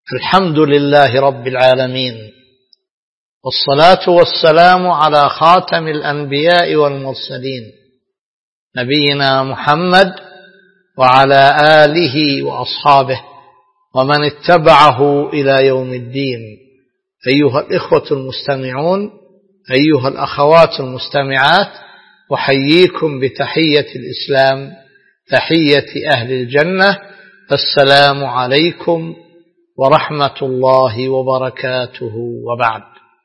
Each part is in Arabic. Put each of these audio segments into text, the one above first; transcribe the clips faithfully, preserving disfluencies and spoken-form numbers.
الحمد لله رب العالمين، والصلاة والسلام على خاتم الأنبياء والمرسلين نبينا محمد وعلى آله وأصحابه ومن اتبعه إلى يوم الدين. أيها الإخوة المستمعون، أيها الأخوات المستمعات، أحييكم بتحية الإسلام، تحية أهل الجنة، السلام عليكم ورحمة الله وبركاته. وبعد،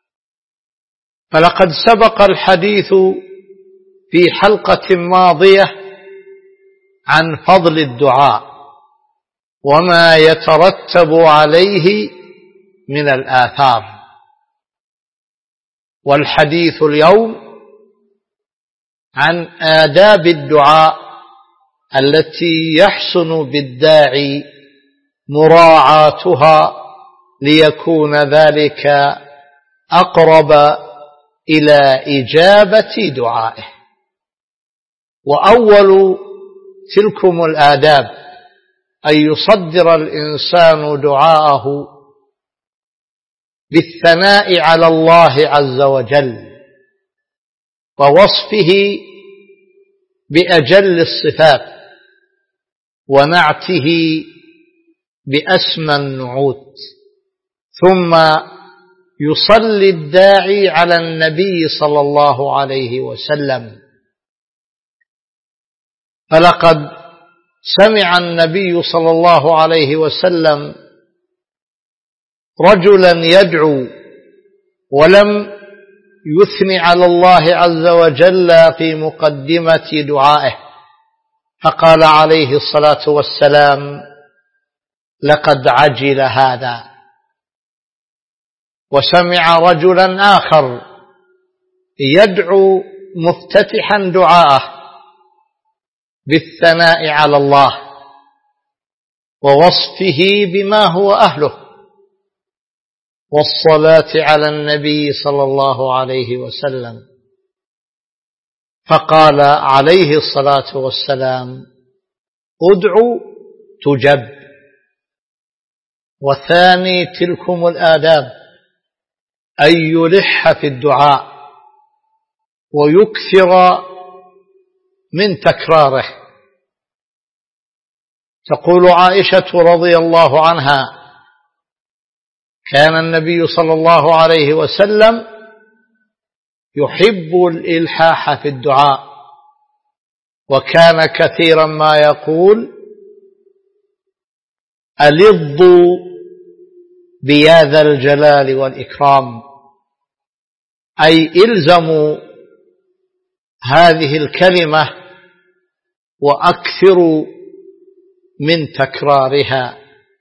فلقد سبق الحديث في حلقة ماضية عن فضل الدعاء وما يترتب عليه من الآثار، والحديث اليوم عن آداب الدعاء التي يحسن بالداعي مراعاتها ليكون ذلك أقرب إلى إجابة دعائه. وأول تلكم الآداب أن يصدر الإنسان دعاءه بالثناء على الله عز وجل ووصفه بأجل الصفات ونعته بأسمى النعوت، ثم يصلي الداعي على النبي صلى الله عليه وسلم. فلقد سمع النبي صلى الله عليه وسلم رجلا يدعو ولم يثني على الله عز وجل في مقدمة دعائه، فقال عليه الصلاة والسلام: لقد عجل هذا. وسمع رجلا آخر يدعو مفتتحا دعاءه بالثناء على الله ووصفه بما هو أهله والصلاة على النبي صلى الله عليه وسلم، فقال عليه الصلاة والسلام: ادعوا تجب. وثاني تلكم الآداب أن يلح في الدعاء ويكثر من تكراره. تقول عائشة رضي الله عنها: كان النبي صلى الله عليه وسلم يحب الإلحاح في الدعاء، وكان كثيرا ما يقول: ألظوا بيا ذا الجلال والإكرام، أي إلزموا هذه الكلمة وأكثروا من تكرارها،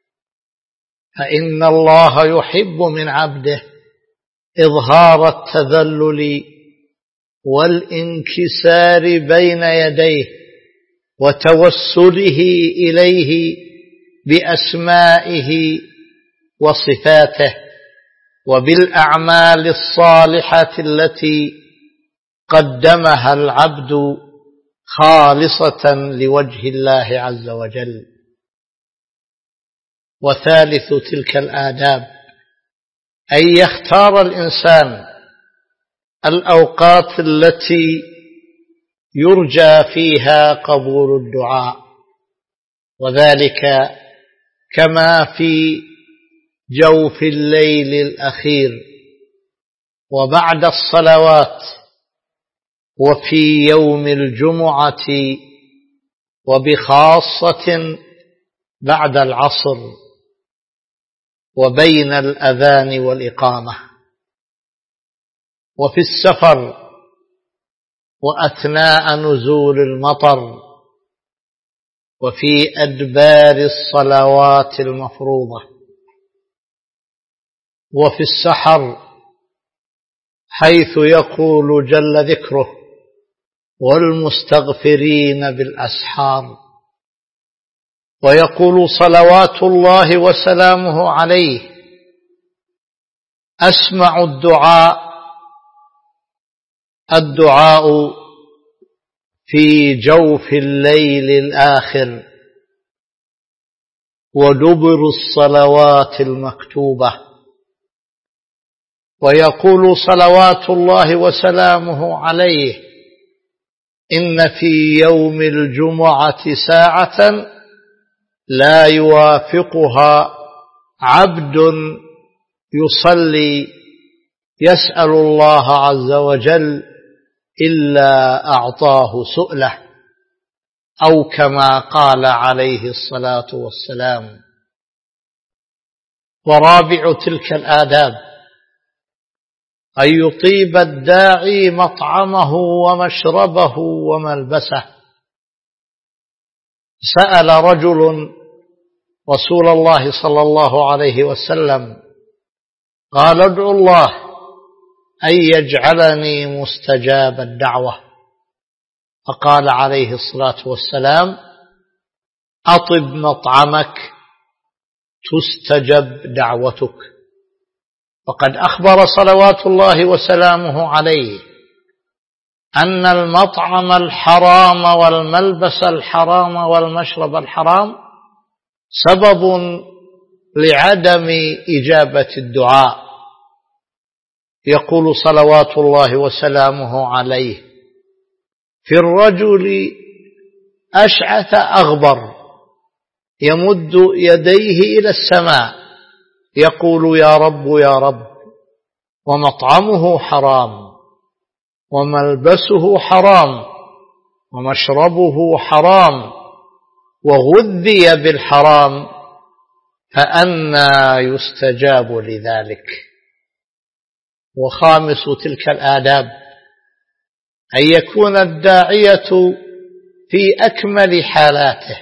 فإن الله يحب من عبده إظهار التذلل والانكسار بين يديه وتوسله إليه بأسمائه وصفاته وبالأعمال الصالحة التي قدمها العبد خالصة لوجه الله عز وجل. وثالث تلك الآداب أن يختار الإنسان الأوقات التي يرجى فيها قبول الدعاء، وذلك كما في جوف الليل الأخير وبعد الصلوات وفي يوم الجمعة وبخاصة بعد العصر وبين الأذان والإقامة وفي السفر وأثناء نزول المطر وفي أدبار الصلوات المفروضة وفي السحر، حيث يقول جل ذكره: والمستغفرين بالأسحار. ويقول صلوات الله وسلامه عليه: أسمع الدعاء الدعاء في جوف الليل الآخر ودبر الصلوات المكتوبة. ويقول صلوات الله وسلامه عليه: إن في يوم الجمعة ساعة لا يوافقها عبد يصلي يسأل الله عز وجل إلا أعطاه سؤله، أو كما قال عليه الصلاة والسلام. ورابع تلك الآداب أن يطيب الداعي مطعمه ومشربه وملبسه. سأل رجل رسول الله صلى الله عليه وسلم قال: ادعو الله أن يجعلني مستجاب الدعوة. فقال عليه الصلاة والسلام: أطب مطعمك تستجب دعوتك. وقد أخبر صلوات الله وسلامه عليه أن المطعم الحرام والملبس الحرام والمشرب الحرام سبب لعدم إجابة الدعاء. يقول صلوات الله وسلامه عليه في الرجل أشعث أغبر يمد يديه إلى السماء يقول: يا رب يا رب، ومطعمه حرام وملبسه حرام ومشربه حرام وغذي بالحرام، فأنى يستجاب لذلك. وخامس تلك الآداب أن يكون الداعية في أكمل حالاته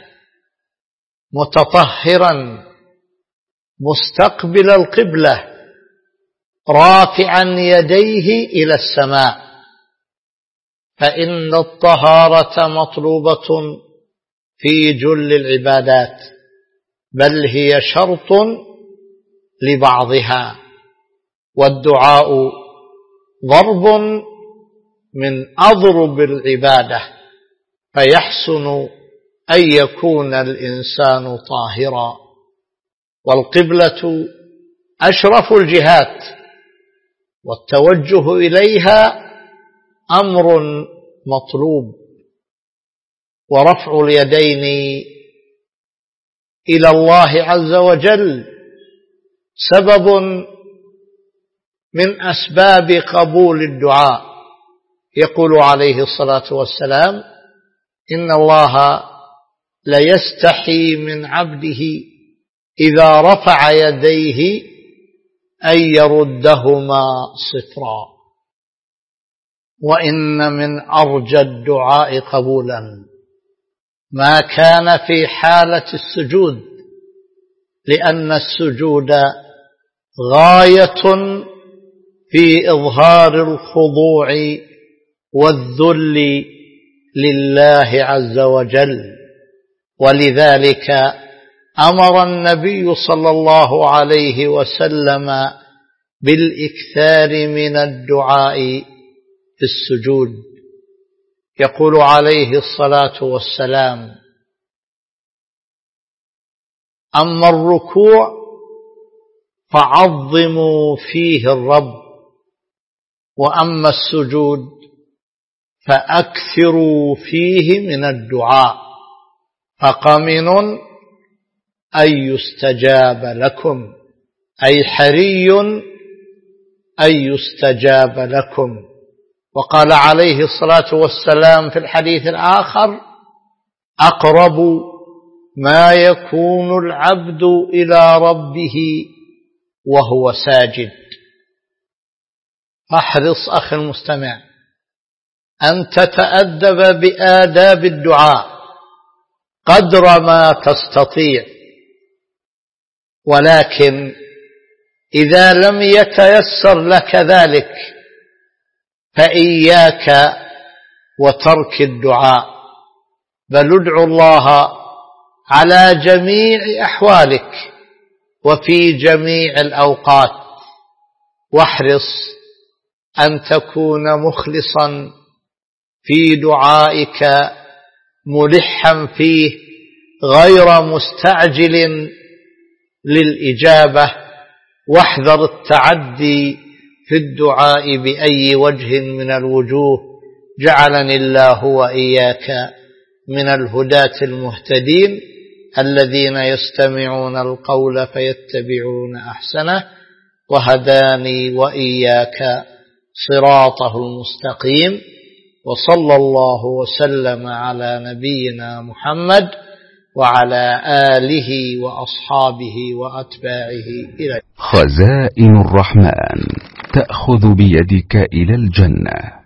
متطهرا مستقبل القبلة رافعا يديه إلى السماء، فإن الطهارة مطلوبة في جل العبادات، بل هي شرط لبعضها. والدعاء ضرب من أضرب العبادة، فيحسن أن يكون الإنسان طاهرا. والقبلة أشرف الجهات، والتوجه إليها أمر مطلوب. ورفع اليدين إلى الله عز وجل سبب من أسباب قبول الدعاء. يقول عليه الصلاة والسلام: إن الله ليستحي من عبده إذا رفع يديه أن يردهما صفرا. وإن من أرجى الدعاء قبولا ما كان في حالة السجود، لأن السجود غاية في إظهار الخضوع والذل لله عز وجل. ولذلك أمر النبي صلى الله عليه وسلم بالإكثار من الدعاء في السجود. يقول عليه الصلاة والسلام: أما الركوع فعظموا فيه الرب، وأما السجود فأكثروا فيه من الدعاء، فقمن أن يستجاب لكم، أي حري أن يستجاب لكم. وقال عليه الصلاة والسلام في الحديث الآخر: أقرب ما يكون العبد إلى ربه وهو ساجد. فاحرص أخي المستمع أن تتأدب بآداب الدعاء قدر ما تستطيع، ولكن إذا لم يتيسر لك ذلك فإياك وترك الدعاء، بل ادع الله على جميع أحوالك وفي جميع الأوقات، واحرص أن تكون مخلصا في دعائك ملحا فيه غير مستعجل للإجابة، واحذر التعدي في الدعاء بأي وجه من الوجوه. جعلني الله وإياك من الهداة المهتدين الذين يستمعون القول فيتبعون أحسنه، وهداني وإياك صراطه المستقيم. وصلى الله وسلم على نبينا محمد وعلى آله وأصحابه وأتباعه إلى خزائن الرحمن تأخذ بيدك إلى الجنة.